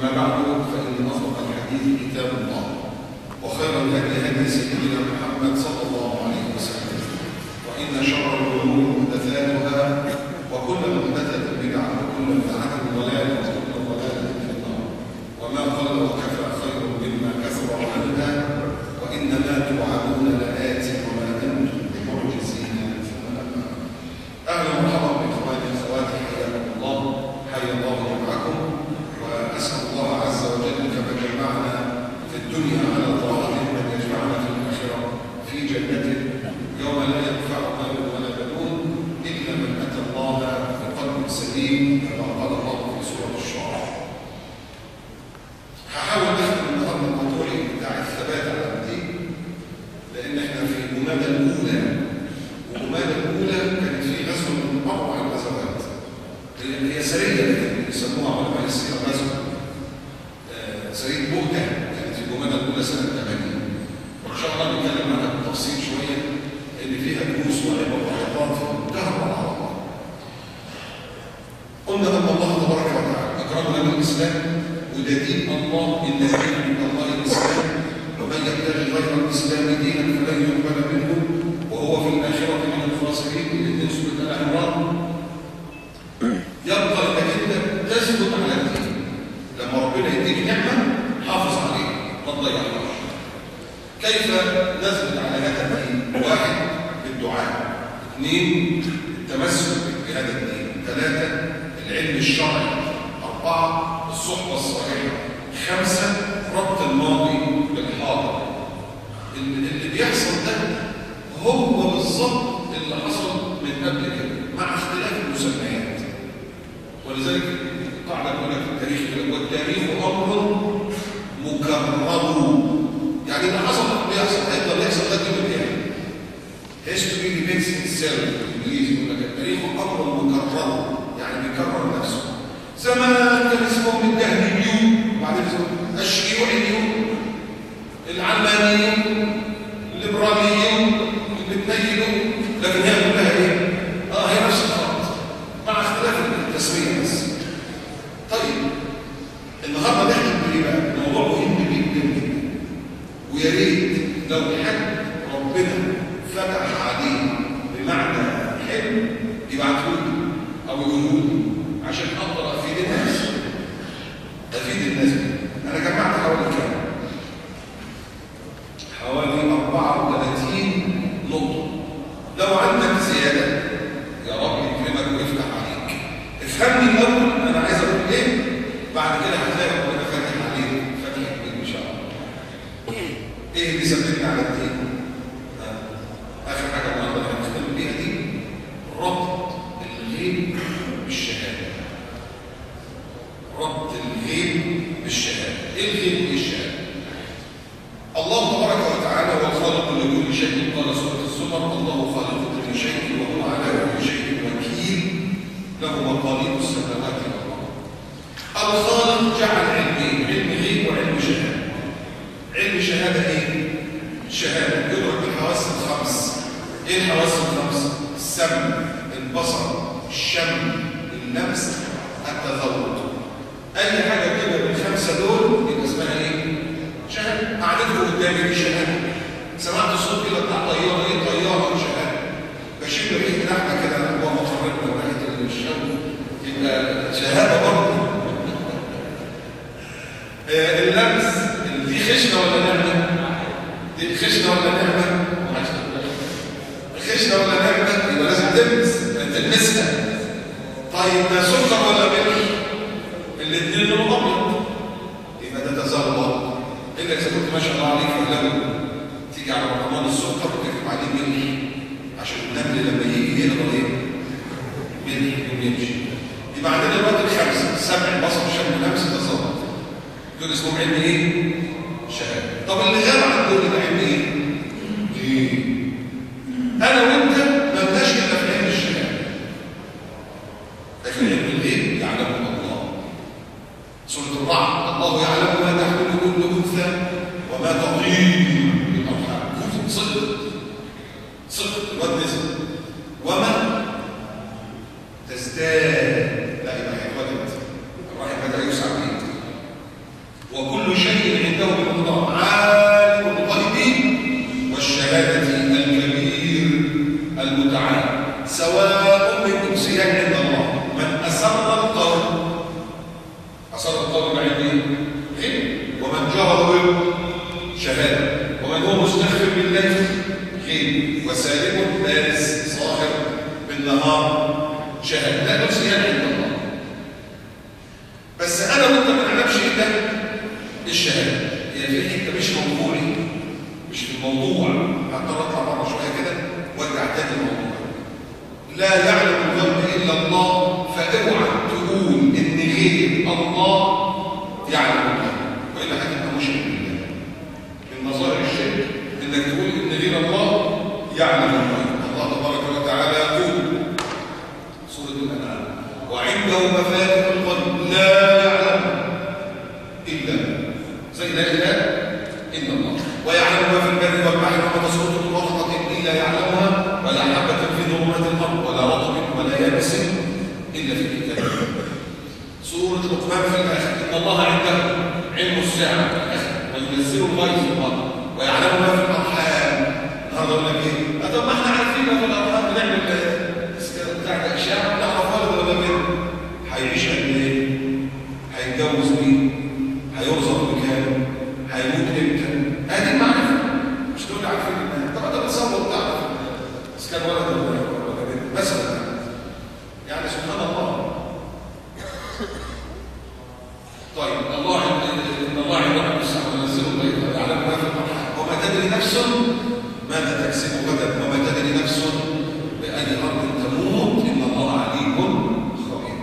أما بعد فإن أصدق الحديث كتاب الله وخير الهدي هدي سيدنا محمد صلى الله عليه وسلم وإن شر الأمور محدثاتها وكل محدثة بدعة وكل بدعة ضلالة وكل ضلالة في النار وما قل وكفى خير مما كثر وعلى وإنما توعدون لآت وما أنتم بمعجزين ثم أما أهلا ومرحبا بإخواني وأخواتي حياكم الله حيا الله جمعكم وأسأل الله عز وجل كما جمعنا في الدنيا على طاعته أن يجمعنا في الآخرة في جنته يوم لا ينفع مال ولا بنون إلا من أتى الله بقلب سليم كما قال الله في سورة الشعراء. هحاول أختم النهارده موضوعي بتاع الثبات على الدين لأن احنا في الجمادى الأولى والجمادى الأولى كانت في غزوة من أروع الغزوات هي سرية يسموها علماء السيرة غزوة سرية بؤتة كانت في الجمادى الأولى سنة 80 وإن شاء الله نتكلم عنها بالتفصيل شوية اللي فيها دروس وعبر وعظات في منتهى الروعة. قلنا أن الله تبارك وتعالى أكرمنا بالإسلام وده دين الله إن دين عند الله الإسلام ومن يبتغي غير الإسلام دينا فلن يقبل منه وهو في الآخرة من الخاسرين اللي سورة آل عمران. يبقى إنك أنت تثبت على الدين لما ربنا يديك نعمة حافظ عليه ما تضيعهاش. كيف نثبت على هذا الدين؟ واحد بالدعاء، اثنين التمسك بهذا الدين، ثلاثة العلم الشرعي، أربعة الصحبة الصحيحة، خمسة ربط الماضي بالحاضر. اللي بيحصل ده هو بالظبط اللي حصل من قبل كده مع اختلاف المسميات. ولذلك قاعدة تقول لك في التاريخ والتاريخ أمر مكرر. يعني اللي حصل بيحصل هيفضل يحصل ده كده يعني. history repeats itself بالإنجليزي يقول لك التاريخ أمر مكرر يعني بيكرر نفسه. زمان كان اسمهم الدهريون وبعدين اسمهم الشيوعيون العلمانيين الليبراليين المتنيلون لكن هي كلها ايه؟ هي نفس الخط مع اختلاف التسميه بس. طيب النهارده نحكي بايه بقى؟ موضوع مهم جدا جدا ويا ريت لو حد ربنا فتح عليه بمعنى حلم يبعته لي او يقوله لي عشان اقدر افيد الناس. انا جمعت حوالي كام؟ حوالي 34 نقطه. لو عندك زياده يا رب يكرمك ويفتح عليك. افهمني الاول انا عايز اقول ايه، بعد كده هتلاقي ربنا فاتح عليك فتح كبير ان شاء الله. ايه اللي سببني على الدين؟ اخر حاجه النهارده هنختم بيها دي ربط الغيب بالشهاده. ربط الغيب بالشهاده. ايه الغيب بالشهاده؟ الله تبارك وتعالى هو الخالق لكل شيء. قال سوره الزمر الله خالق كل شيء وهو على كل شيء وكيل له مقاليد السماوات والارض. الخالق جعل علمين، علم غيب وعلم شهاده. علم شهاده ايه؟ شهاده يدرك بالحواس الخمس. ايه الحواس الخمس؟ السمع، البصر، الشم، اللمس، التذوق. اي حاجه كده بالخمسه دول يبقى اسمها ايه؟ شهاده. قعدته قدامي دي شهاده. سمعت صوت كده بتاع طياره، ايه طياره؟ شهاده. بشم ريحه لحمه كده هو مقربنا وريحه الشم يبقى شهاده برضه. اللمس دي خشنه ولا نعمه؟ دي خشنه ولا نعمه؟ خشنه ولا نعمه؟ يبقى لازم تلمسها. طيب ده سكر ولا ملح؟ الاثنين لونهم ابيض يبقى ده تذوق. الا اذا كنت ما شاء الله عليك فلو تيجي على برطمان السكر وتكتب عليه ملح عشان النمل لما يجي يقدر ايه؟ ملح ويمشي. يبقى عندنا دلوقتي الخمسه: سمع، بصر، شم، لمس، تذوق. دول اسمهم علم ايه؟ شهاده. طب اللي غاب عن دول ده علم ايه؟ ليه؟ انا وانت ما لناش الا في علم الشهاده. لكن علم الغيب يعلمه الله. سوره الرعد الله يعلم ما تحمل كل انثى وما تغيض الارحام. صدق الواد نزل وما تزداد. لا يبقى هيتولد الرحم بدا يوسع فيه الشهادة. هي في حتة مش موضوعي، مش في الموضوع، حتى نطلع بره شوية كده وارجع تاني الموضوع. لا يعلم الغيب إلا الله، فاوعى تقول إن غير الله يعلم الغيب، وإلا هتبقى مشرك بالله. من مظاهر الشرك إنك تقول إن غير الله يعلم الغيب. الله تبارك وتعالى يقول سورة الأنعام: وعنده مفاتح الغيب لا يعلمها إلا زي لا إله إلا الله، ويعلم ما في البر والبحر وما تسقط من ورقة إلا يعلمها، ولا حبة في ظلمات الأرض ولا رطب ولا يابس إلا في كتاب. سورة لقمان في الآخر: إن الله عنده علم الساعة وينزل الغيث في الأرض ويعلم ما في الأرحام. النهارده يقول لك إيه؟ طب ما إحنا عارفين ما في الأرحام، بنعمل بتاع الأشعة نعرف ولا كده. هيعيش قد إيه؟ هيتجوز مين؟ هيرزق بكام؟ هيموت امتى؟ هذه المعرفة. مش دول عارفين منها. طب انت بتصور تعرف بس كان ولد ولا بنت مثلا، يعني سبحان الله. طيب الله ان الله عنده الساعة وينزل الغيث ويعلم ما في الأرحام وما تدري نفس ماذا تكسب غدا وما تدري نفس بأي أرض تموت إن الله عليم خبير.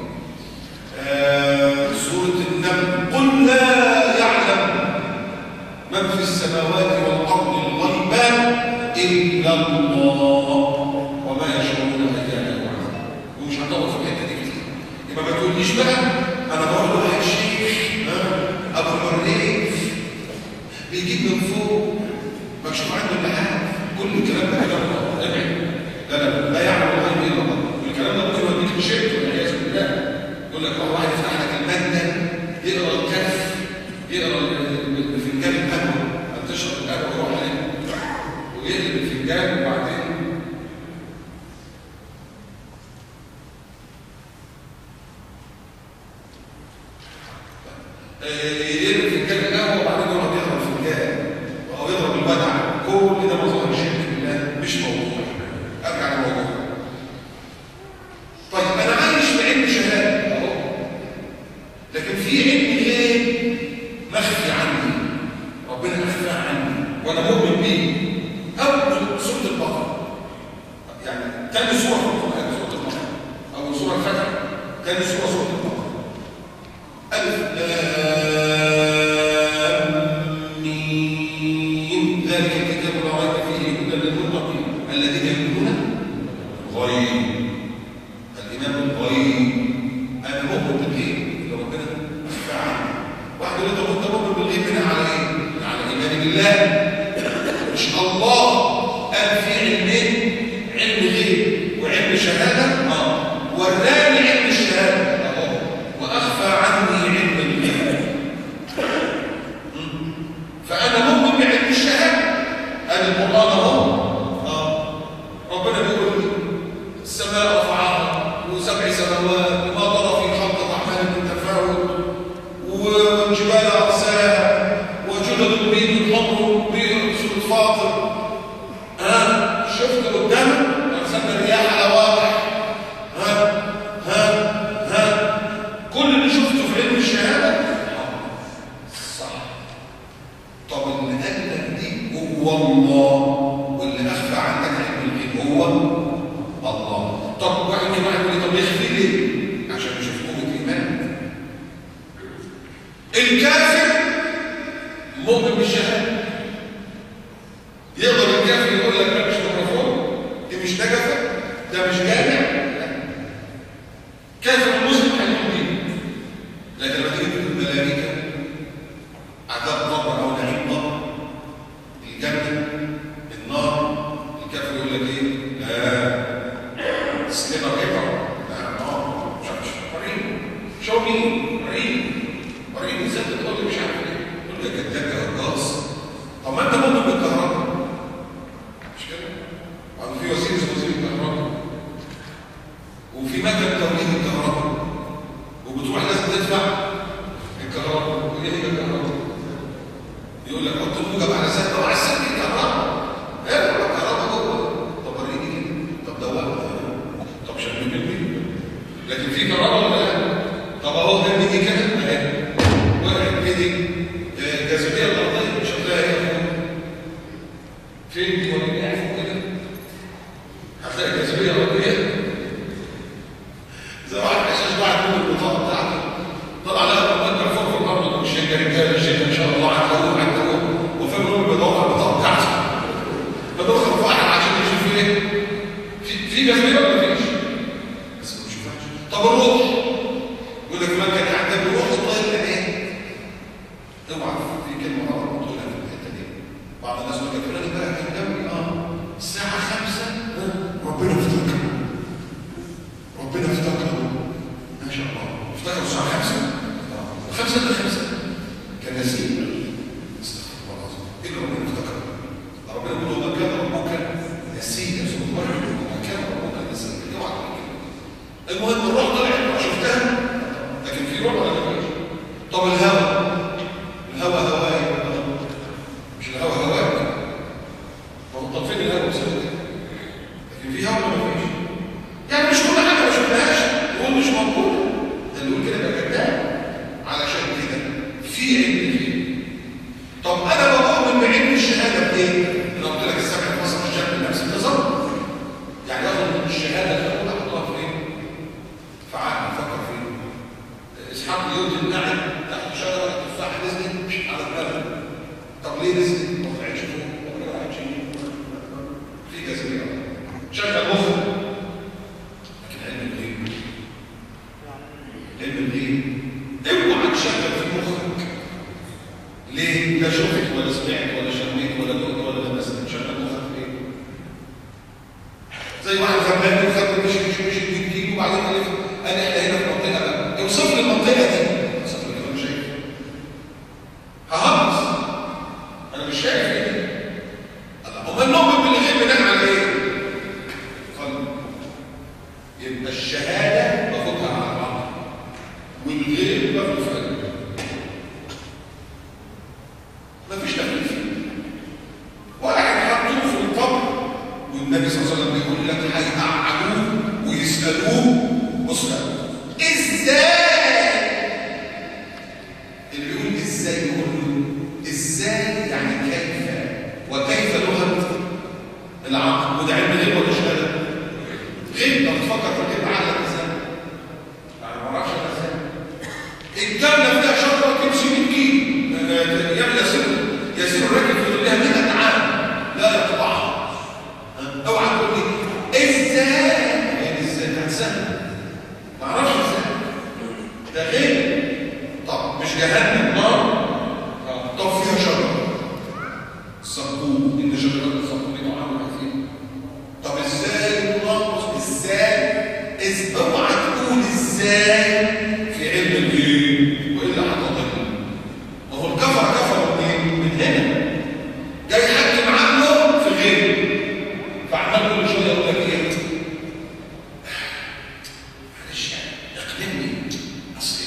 سورة النمل: قل لا يعلم من في السماوات والأرض الغيب إلا الله وما يشعرون أيان يبعثون. ومش هطول في الحتة دي كتير. يبقى ما تقوليش بقى أنا بروح لواحد شيخ أبو الحريف بيجيب من فوق مكشوف عنه اللحاف، كل الكلام ده كلام الله. لا يعلم الغيب إلا الله. والكلام ده ممكن يوديك لشرك والعياذ بالله. يقول لك واحد يفتح لك المادة يقرا الكف، يقرا الفنجان القهوه، انت تشرب القهوه ويروح عليه ويقلب الفنجان وبعدين يقلب الفنجان القهوه وبعدين يقعد يضرب الفنجان او يضرب الودع. كل ده مظاهر الشرك بالله، مش موضوع. ارجع للموضوع. طيب انا عايش بعلم شهاده اهو، لكن في علم غيب مخفي عني، ربنا أخفى عني وأنا مؤمن به. أول سورة البقرة، يعني تاني سورة في القرآن سورة البقرة، أول سورة الفتح، تاني سورة سورة البقرة. ألف لام ميم ذلك الكتاب لا ريب فيه هدى للمتقين الذين يؤمنون بالغيب. الإيمان بالغيب، أنا مؤمن بالغيب اللي ربنا أخفى عني. واحد يقول لي طب انت مؤمن بالغيب هنا على ايه؟ على ايمان بالله. مش الله قال في علمين، علم غيب وعلم شهاده؟ وراني علم الشهاده اهو واخفى عني علم الغيب. فانا مؤمن بعلم الشهاده. قال القران اهو ربنا بيقول لي السماء رفعها وسبع سماوات وما ترى في خلق الرحمن من تفاوت والجبال أرساها وجلد بيض الحمر بيض سورة فاطر. شفت قدامك أرسلنا الرياح على واضح. كل اللي شفته في علم الشهادة صح. طب اللي قال لك دي هو الله، واللي أخفى عنك علم الغيب هو الله. طب واحد يقول لي طب يخفي ليه؟ عشان نشوف قوة إيمانك. الكافر مؤمن بالشهاده، يقدر الكافر يقول لك ده مش ميكروفون، دي مش نجفه، ده مش جامع. كافر المسلم هيقول دي. لكن لما تيجي تقول الملائكه عذاب قبر او نعيم قبر، الجنه النار، الكافر يقول لك ايه؟ لا سليمه بيضاء، لا نار مش قريب شو مين قريب وريني ازاي تقول لي مش عارف ايه، تقول لي كذاب يا رقاص. طب ما انت مؤمن بالكهرباء مش كده؟ في وسيله اسمها وسيله الكهرباء وفي مكنه توليد الكهرباء وبتروح لازم تدفع الكهرباء. وايه هي الكهرباء؟ يقول لك حط الموجب على سد وعلى السد الكهرباء. ايه الكهرباء جوه؟ طب وريني كده، طب دوقها، طب شبهني. لكن في كهرباء ولا لا؟ طب اهو ده دي كده اهي وقعت ايدي 5 ده 5 كان نسيم. استغفر الله العظيم. ايه اللي ربنا افتكر؟ ربنا يقول له ما كان ربك نسيا سبحانه وما كان ربك نسيا. اوعى تقول كده. المهم الروح طلعت شفتها، لكن في روح ولا ما فيش؟ طب الهوى هواي مش الهوى هواك. ما هو طب فين الهوى بسبب كده؟ لكن في هوى ولا ما فيش؟ يعني مش كل حاجه ما شفناهاش نقول مش موجوده. ده اللي يقول كده يبقى كذاب. علشان كده في علم فيه. طب انا بؤمن بعلم الشهاده بايه؟ انا قلت لك السمع مثلا الشهاده بنفس النظام. يعني اخد الشهاده الاولى احطها في ايه؟ في عقل افكر فيه. اسحاق يوم قاعد تحت شجره تفاح نزلت على دماغه. طب ليه نزلت؟ ما طلعتش فوق، ما طلعتش في جاذبيه. شغل مخك. لكن علم الايه؟ علم الايه؟ اوعى تشغل في مخك. ليه؟ لا شفت ولا سمعت ولا شميت ولا دقت ولا لمست. تشغل مخك في ايه؟ زي واحد زمان وخد مشي 2 كيلو وبعدين قال انا احنا هنا في منطقه بقى. اوصف لي المنطقه دي. اوصف لي كده مش شايف. ههمس. انا مش شايف ايه. امال نؤمن بالغيب بناء على ايه؟ قلب. يبقى الشهاده باخدها على العقل والغيب باخده في قلبي. مفيش تخليف. واحد حطوه في القبر والنبي صلى الله عليه وسلم بيقول لك هيقعدوه ويسالوه. بص ازاي؟ اللي بيقول ازاي يقول له ازاي يعني كيف، وكيف لغه العقل. وده علم غيب ولا شهاده؟ غيب. طب تفكر في الغيب عقلك ازاي؟ يعني ما اعرفش انا ازاي. الجنه فيها شجره تمشي 100 كيلو يعمل يسير الراكب في ظلها 100 عام لا يقطعها. اوعى تقول لي ازاي؟ يعني ازاي؟ هتسهل. ما اعرفش ازاي. ده غيب. طب مش جهنم نار؟ طب فيها شجره الزقوم. ان شجره الزقوم طعام كثير. طب ازاي النار؟ ازاي؟ اوعى تقول ازاي في علم الغيب والا هتضل. ما هو الكفر كفروا منين؟ من هنا. جاي يحكم عنه في غيب. فعمال كل شويه يقول لك ايه؟ معلش يعني اقنعني. اصل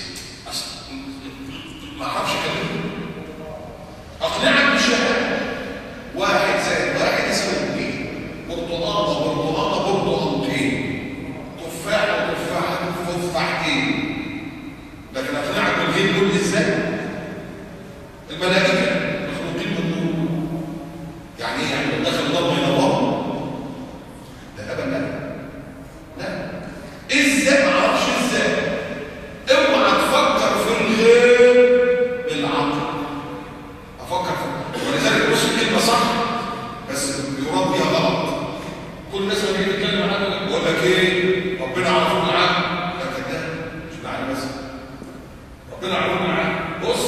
ما اعرفش كده. اقنعك بالشهاده. 1 زائد 1 يساوي 2. برتقانه وبرتقانه برتقانتين. تفاحه وتفاحه تفاحتين. لكن اقنعك بالغيب دول ازاي؟ الملائكه مخلوقين من نور. يعني ايه؟ يعني لو دخل ضرب ينور؟ لا ابدا. لا. ازاي؟ ما اعرفش ازاي. اوعى تفكر في الغيب بالعقل. افكر في ولذلك بص الكلمه صح بس يراد بيها غلط. كل الناس لما تيجي تتكلم عنها بقول لك ايه؟ ربنا عرفه بالعقل. لا كده مش بالعقل بس. ربنا عرفه بالعقل. بص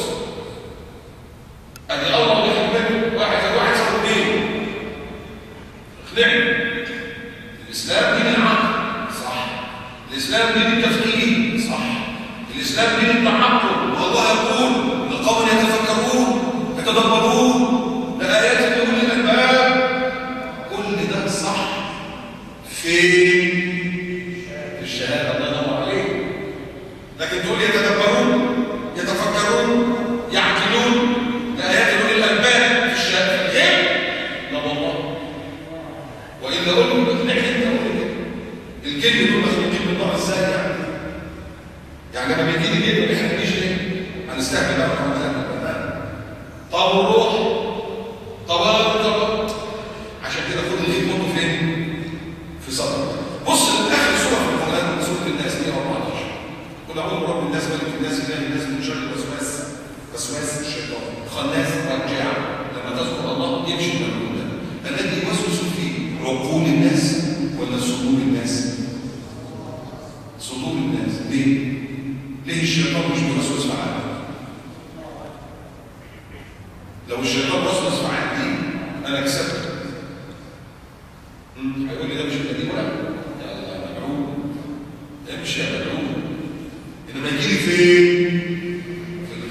ادي الله بيحبك 1 زائد 1 يساوي 2. اقنعني. الاسلام دين العقل صح. الاسلام دين التفكير صح. الاسلام دين التعقل. والله يقول لقوم يتفكرون يتدبرون لآيات لأولي الألباب. كل ده صح. فين؟ في الشهاده. الله ينور عليك. لكن تقول يتدبرون يتفكرون يعقلون لآيات لأولي الألباب في الشهاده في الغيب؟ لا والله. والا قول له اقنعني انت. قول الكلمه دول مخلوقين من نوع ازاي يعني؟ يعني لما بيجي لي كده ما بيحبنيش ليه؟ هنستهبل بقى رمضان. طب والروح؟ طب عشان كده خد الغيب حطه فين؟ في صدرك. بص لاخر سوره في القران سوره الناس دي 14. قل اعوذ برب الناس ملك الناس اله الناس من شر وسواس الشيطان خناس رجاع. لما تذكر الله يمشي من القلوب. الذي يوسوس في عقول الناس ولا صدور الناس؟ صدور الناس. ليه الشيطان مش بيوسوس في عقلك؟ لو الشيطان وسوس في عقلي انا كسبت. هيقول لي ده مش القديم ولا ده ملعون. ده مش ملعون. انما يجي لي فين؟ في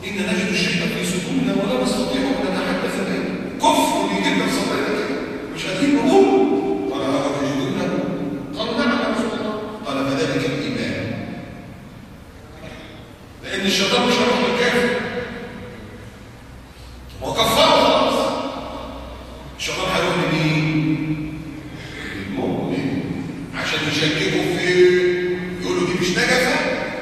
إن نجد الشيء في صدورنا ولا نستطيع أن نتحدث به. كفر بيجيب لك صدرنا كده مش قادرين نقول. قال هذا تجدونه؟ قال نعم يا رسول الله. قال فذلك الإيمان. لأن الشيطان مش هيروح للكافر وكفره خلاص. الشيطان هيروح لمين؟ المؤمن عشان يشككوا في يقولوا دي مش نجفة.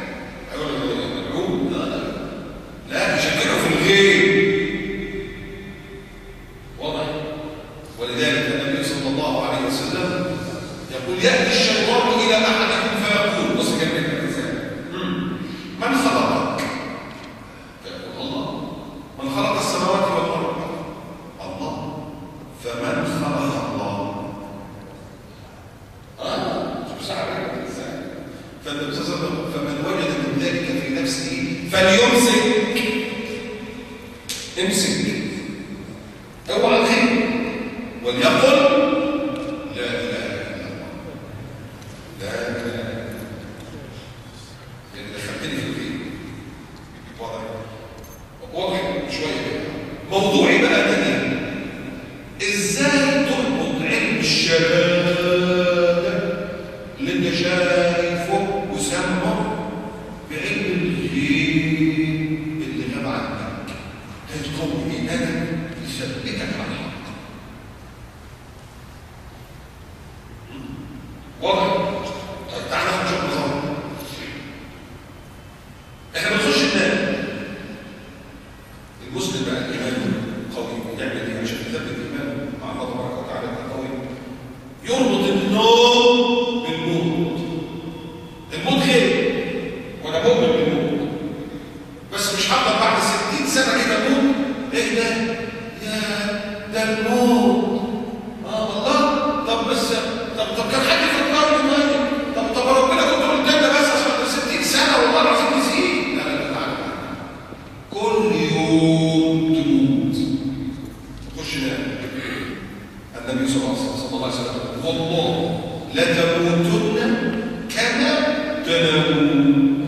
لا يشككوا في الغيب. واضح؟ ولذلك النبي صلى الله عليه وسلم يقول يأتي الشيطان إلى أحدكم فيقول بص كلمة الإنسان من خلقك؟ فيقول الله. من خلق السماوات والأرض؟ الله. فمن خلق الله؟ شوف ساعة الإنسان. فالنبي صلى الله عليه وسلم فمن وجد من ذلك في نفسه فليمسك. امسك اوعى الخير وليقل لا اله الا الله. لا اله يعني دخلتني في الخير. واضح شويه. موضوعي بقى ده ازاي تربط علم الشهاده اللي انت شايفه وسامعه بعلم الغيب اللي غاب عنك. تقوي إيمانك يثبتك على الحق. واضح؟ طيب تعالى نشوف نظام. احنا بنخش النار. المسلم بقى ايمانه قوي يعمل ايه عشان يثبت ايمانه مع الله تبارك وتعالى قوي؟ يربط النوم بالموت. الموت خير وانا مؤمن بالموت، بس مش هقدر بعد 60 سنه كده اموت. ايه ده؟ ده الموت. والله. طب بس طب كان حد فكرني طيب. طب ربنا كنت قلت لنا بس عشان 60 سنه والله العظيم نسيت. لا كل يوم تموت. تخش نام. النبي صلى الله عليه وسلم والله لتموتن كما تنامون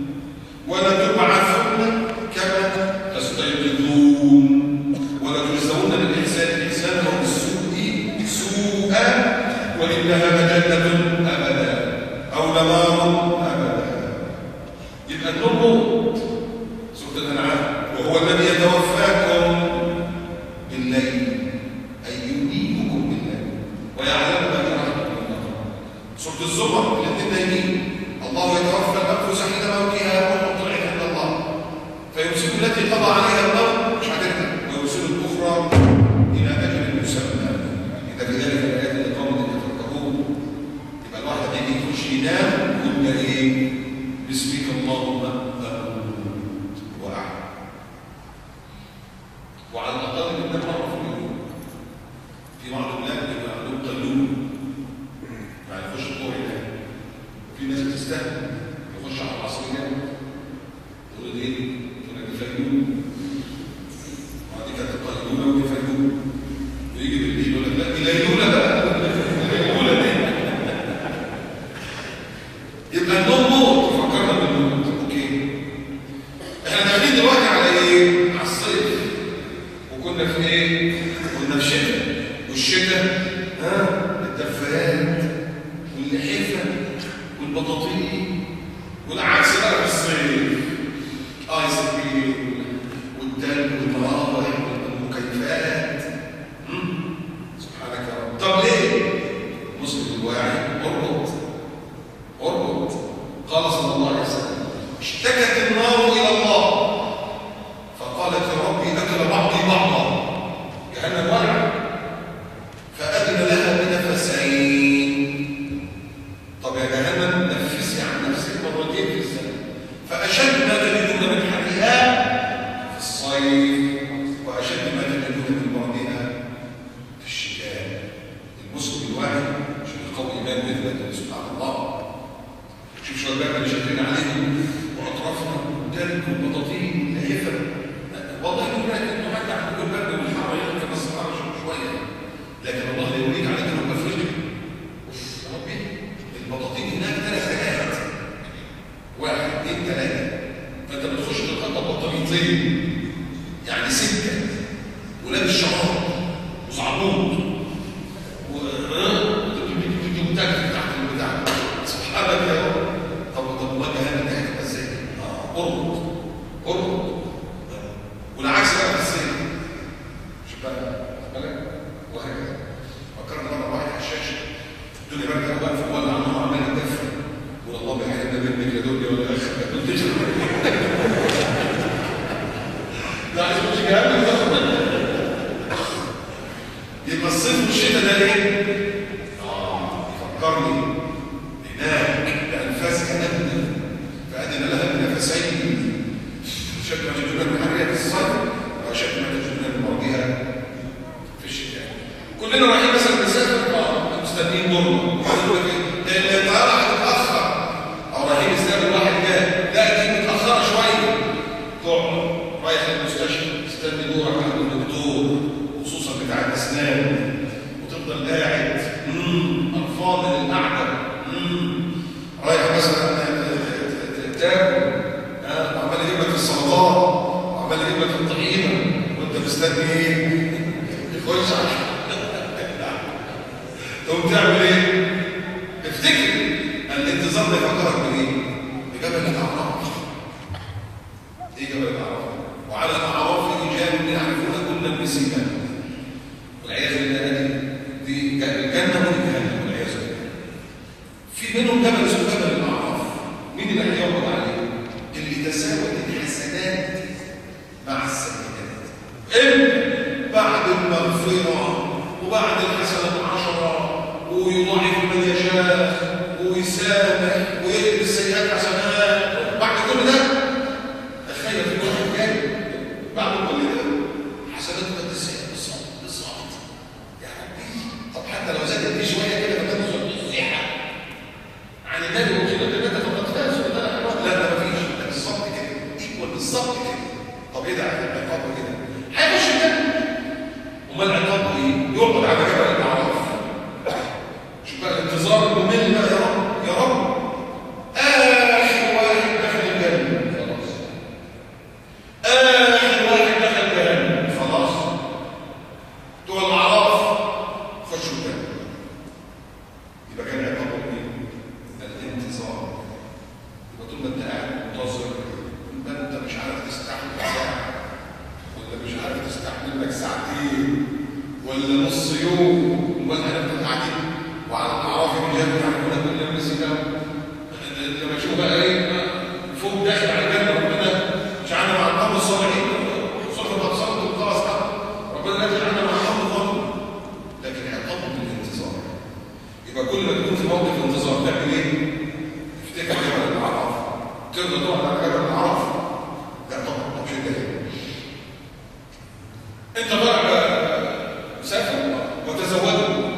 ولتبعثن كما تستيقظون ولتجزون بالإحسان إحسانا وبالسوء سوءا وإنها لجنة أبدا أو لنار أبدا. يبقى النور موت. سورة الأنعام وهو الذي يتوفاكم بالليل أي يميتكم بالليل ويعلم ما جرحتم بالنهار. سورة الزمر الاثنين نايمين. الله يتوفى الأنفس حين موتها ومطلعها إلى الله فيمسك التي قضى عليها الموت مش هتنام ويرسل الأخرى إلى أجل مسمى. إذا في ذلك الآيات لقوم يتفكرون. يبقى الواحد يجي يخش ينام ويقول إيه؟ باسمك اللهم أموت وأحيا. وعلى الأقل بننام مرة في اليوم. في بعض البلاد بيبقى عندهم قيلولة يعني يخش الظهر ينام. في ناس بتستهبل يخش على العصر ينام. تقول ايه؟ تقول لك دي فيلولة. دي كانت القيلولة ودي فيلولة. ويجي بالليل يقول لك لا دي ليلولة بقى. ليلولة دي. يبقى النوم موت. فكرنا بالنوم. اوكي. احنا داخلين دلوقتي على ايه؟ على الصيف. وكنا في ايه؟ كنا في شتاء. والشتاء الدفايات واللحفة والبطاطين والعكس بقى في الصيف. ايس كريم والتلج والمراوح والمكيفات. سبحانك يا رب. طب ليه؟ مسلم الواعي اربط. قال صلى الله عليه وسلم اشتكت النار الى الله فقالت يا ربي اكل بعضي بعضا. جهنم واعي فأذن لها بنفسين. طب يا جهنم نفسي عن نفسك مرتين في السنة. فأشد ما تجدون من حرها في الصيف وأشد ما تجدون من بردها في الشتاء. المسلم الواحد عشان يقوي إيمانه ويثبت سبحان الله. شوف شوية بقى اللي شايفين عليهم وأطرافنا والتلج والبطاطين واللحفة. والله يقول لك إنه حتى عند كل برد والحر يغلق بس شوية. لكن الله يوريك عليك لو فرجك ربي البطاطين هناك 3 حاجات 1 2 3. فانت بتخش تتقطع بطاطين زي سن يعني سكه ولابس شعار وزعبوط وتكتك تحت البتاع سبحانك يا رب. طب والله جهنم دي هتبقى ازاي؟ قرب والعكس بقى في السن شوف بقى بالك وهكذا. فكرنا مره واحد على الشاشه الدنيا برجع بقى في الولع النار عمال يدفن والله بيحيينا بينك يا دنيا ولا اخر كنت لا عايز مش جهنم يبقى الصيف والشتاء ده ليه؟ يفكرني هناك بأنفاس جهنم فأذن لها بنفسين شد ما تجدون المحرية في الصيف وشد ما تجدون المرضية في الشتاء. كلنا رايحين مثلا نسافر مستنيين دورنا لأن الطيارة هتتأخر أو رايحين نستقبل واحد جاي لا دي متأخرة شوية تقعد رايح المستشفى تستني دورك عند الدكتور خصوصا بتاع الأسنان وتفضل قاعد قرفان من القعدة رايح مثلا تاكل وعمال يجيب لك السلطات وعمال يجيب لك الطحينة وانت مستني ايه؟ يخش تقوم تعمل ايه؟ افتكر الانتظار ده يفكرك بايه؟ بجبل الاعراف. ايه جبل الاعراف؟ وعلى الاعراف رجال يعرفون كل بسيماهم والعياذ بالله دي الجنه والجهنم والعياذ بالله. في منهم جبل اسمه جبل الاعراف. مين اللي هيقعد عليه؟ اللي تساوت الحسنات مع السيئات. بعد المغفره وبعد الحسنات 10 ويضاعف من يشاء ويسامح ويقلب السيئات حسنات. بعد كل ده تخيل في واحد جاي بعد كل ده حسنات قد السيئات بالظبط يا ربي. طب حتى لو زادت دي شويه كده فكان صحيحه عن النبي وكده كده فقد فاز ولا لا مفيش بالظبط كده ايكوال بالظبط كده. طب ايه ده العقاب كده؟ هيخش الجنه. امال العقاب ايه؟ يقعد على جبل الاعراف. شوف بقى الانتظار الممل بقى يا رب يا رب. اخر واحد دخل الجنه خلاص. اخر واحد دخل الجنه خلاص. دول الاعراف خشوا الجنه. يبقى كان عقابهم ايه؟ الانتظار. يبقى طول ما انت قاعد منتظر يبقى انت مش عارف تستحمل ساعه ولا مش عارف تستحمل لك ساعتين ولا نص يوم ولا هنفضل قاعدين وعلى الاعراف رجال يعرفون كل مسكهم. لما يشوفوا بقى ايه فوق داخل على الجنه ربنا جعلنا مع القوم الصالحين صلوا بأبصاركم خلاص ربنا لا جعلنا مع القوم الظالمين. لكن عقابهم بالانتظار. يبقى كل ما تكون في موقف انتظار تعمل ايه؟ افتكر جبل الاعراف. تقدر تقعد على جبل الاعراف؟ لا طبعا مش ده. انت بقى سافر وتزودوا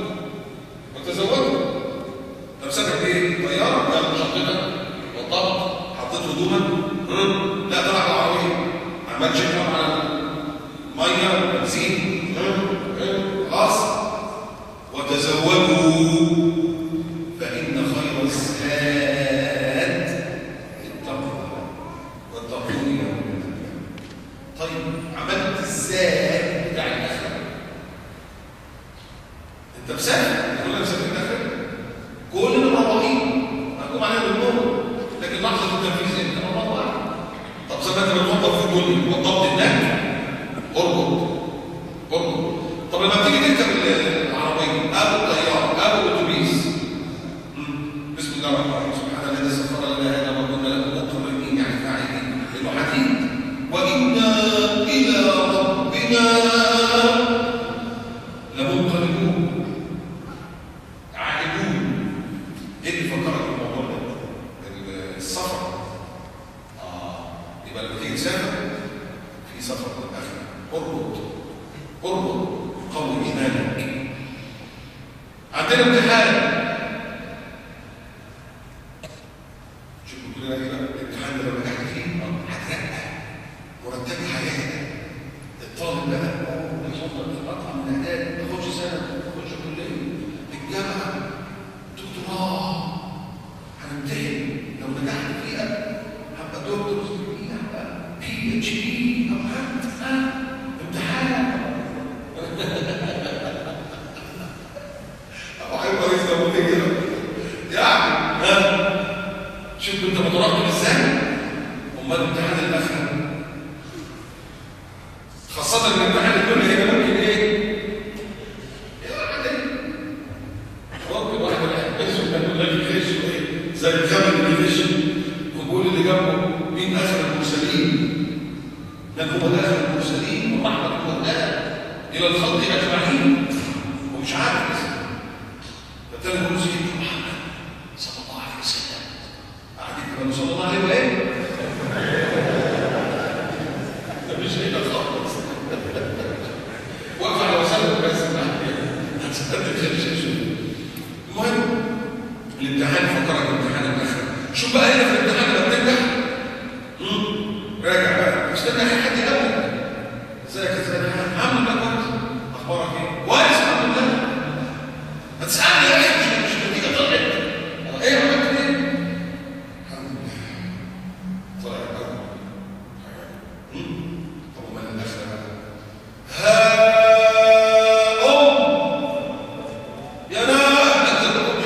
طب سافر بايه؟ طياره يلا شنطتك وضبط حطيت هدومك لا طلع العربيه عمال تشيك على الميه والبنزين خلاص. وتزودوا فان خير الزاد التقوى واتقون يوما. طيب عملت الزاد بتاع الاخره انت مسافر كلنا مسافرين الاخره كلنا مروحين محكوم علينا بالنور لكن لحظه التنفيذ انت الله اعلم. طب زي ما انت بتوظف في الدنيا وضبط هناك اربط. طب لما تيجي تركب العربيه او الطياره او الاتوبيس بسم الله الرحمن الرحيم سبحان الذي سخر لنا هذا وما كنا له مقرنين يعني فاعلين لانه حديد وانا الى ربنا لمنقلبون عائدون. ايه اللي فكرك بالموضوع ده؟ السفر. يبقى لما تيجي تسافر في سفر للاخره. اربط قوي ايمانك. عندنا امتحان شوف كلنا ايه بقى الامتحان ده لما نجحت فيه هترقى مرتب حياتك. الطالب بقى اطلع من اعداد ما تاخدش سنه ما تاخدش كليه الجامعه دكتوراه هنمتحن لو نجحت فيها هبقى دكتور هبقى PhD خاصة ان الامتحان الدنيا هنا ممكن ايه؟ يعني ممكن واحد ما يحبسه يقول لك يغش وايه؟ زي الجبل اللي بيغش ويقول اللي جنبه مين اخر المرسلين؟ لان هو ده اخر المرسلين ورحمة الله الى الخلق اجمعين ومش عارف. فبالتالي يقول سيدنا محمد صلى الله عليه وسلم قاعدين كمان صلى الله عليه وسلم ده مش هيدا خالص وقف على وسلم بس المهم الامتحان فكرك امتحان الاخر. شوف بقى هنا في الامتحان لما بتنجح راجع بقى استنى حد يقابلك ازيك ازاي عامل بقى كويس اخبارك ايه؟ كويس الحمد لله. ما تسالني يا اخي مش النتيجه طلعت ايه عملت ايه؟ الحمد لله طلع الاول. طب ومن الاخر ها يا ناس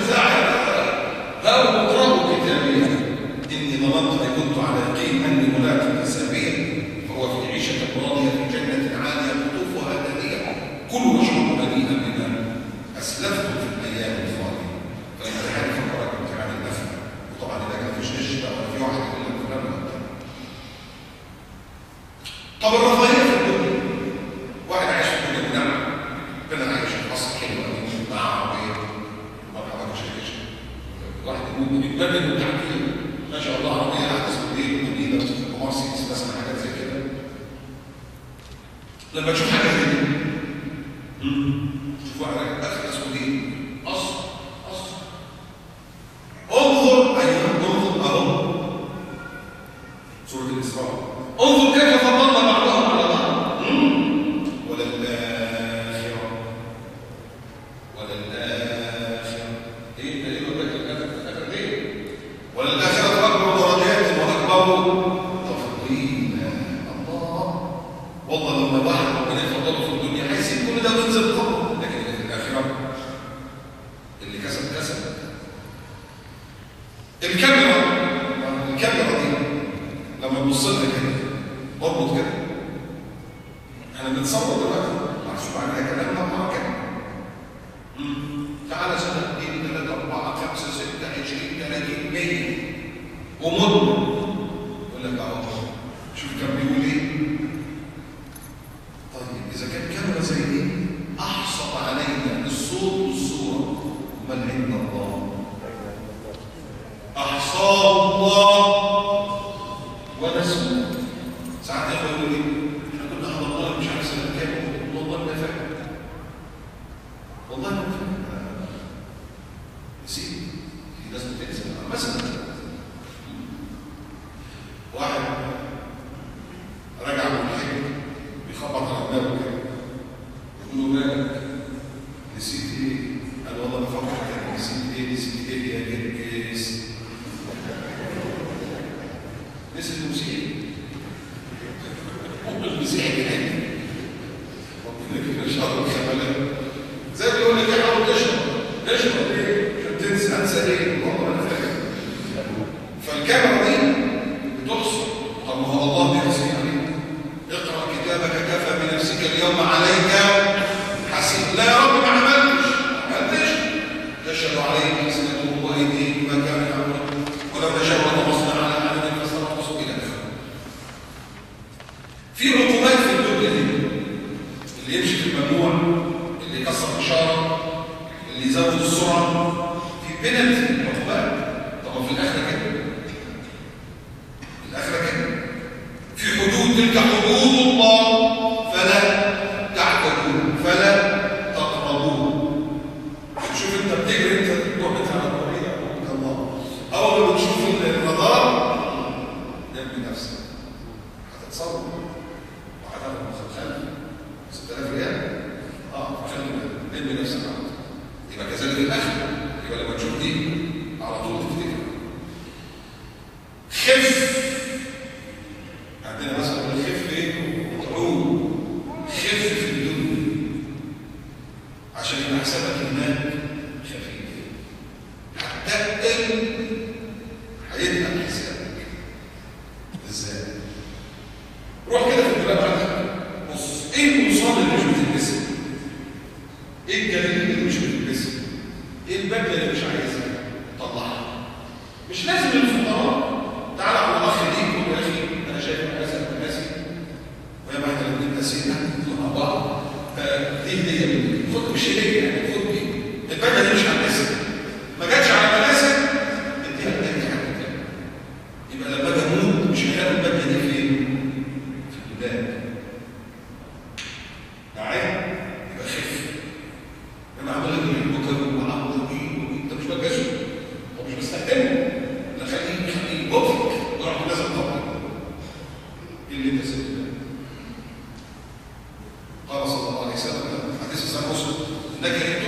ها اقرأوا كتابي اني ظننت ان كنت على يقين اني ملاك حسابيا فهو في عيشه راضيه في جنه عاليه قطوفها دانيه كلوا واشربوا هنيئا بما اسلفتم في الايام الفاضله. فالامتحان فكرك امتحان النفع وطبعا اذا كان مفيش غش بقى ولا في واحد يقول لك فلان. طب الرفاهيه في الدنيا واحد عايش في الدنيا بنعمه كان عايش في قصر حلو مع عربيه مرحبا بشكل واحد يقول يتبنى وتحكي ما شاء الله عربيه احدث موديل جديده ومرسيدس مثلا حاجات زي كده. لما تشوف حاجه زي كده شوف واحد اخر اسودين قصر انظر ايها انظر اهو سوره الاسراء انظر كيف فضلنا بعضهم على بعض وللآخرة أكبر درجات وأكبر تفضيلا. الله والله لما واحد ربنا يفضله في الدنيا هيسيب كل ده وينزل قبره، لكن في الآخرة اللي كسب الكاميرا دي لما تبص لها كده اربط كده احنا بنتصور دلوقتي معرفش معناها كلام مع كده تعالى سنة 2 3 4 5 6 20 30 100 ومدة يقول لك اهو شوف كان بيقول ايه. طيب اذا كان كاميرا زي دي احصل علينا الصوت والصورة من عند الله احصاه الله ونسوه. ساعات يقولوا لي احنا كنا على الله مش عارف سنة كام والله ما فاهم والله ما فاهم نسيت. في ناس بتنسى مثلا واحد رجع من الحج بيخبط على دماغه كده يقول له مالك نسيت ايه؟ قال والله بفكر كده نسيت ايه يا جرجس نسيت المسيح المسيح كده ربنا كده شر الخملات زي ما بيقول لك يا حاول تشرب ايه عشان تنسى انسى ايه والله انا فاكر. فالكاميرا دي بتحصر. طب ما هو الله بيحصي عليك اقرا كتابك كفى بنفسك اليوم عليك حسيب. لا يا رب ما عملتش تشهد عليك ألسنتهم وايديهم ما كانوا يعملون ولو نشاء لطمسنا على اعينهم فاسترقصوا الى اخره. في عقوبات في الدنيا دي اللي يمشي في الممنوع اللي يكسر اشاره اللي يزود السرعه في بنالتي عقوبات. طب في الاخره كده في حدود تلك حدود الله فلا تعتدوا فلا تقربوا. شوف انت بتجري انت تقعد على الطريق الله اول ما تشوف الرادار نبي نفسك هتتصور وهتعمل خلف 6000 ريال عشان نبي نفسك يبقى كذلك الاخر. يبقى لما تشوف دي على طول تفتكر خف. عندنا مثلا الخف ايه؟ تعود خف في الدنيا عشان يبقى حسابك هناك خفيف. هتتقل هيتقل حسابك ازاي؟ روح كده في الدولاب عندك بص نسينا مع بعض دي هديه منك، خد مش هديه يعني، خد دي البدله دي مش هتنسى، ما جاتش على مقاسك اديها لأي حد تاني. يبقى لما اجي اموت مش هلاقي البدله دي فين؟ في البلاد. معايا؟ يبقى خف. انا عمال اقول لك وعمل انت مش بتجازه، هو مش بستخدمه، انا خليه بطل وراح نازل طبعا. ايه اللي انت سبته ده؟ قال صلى الله عليه وسلم حديث سنة مسلم انك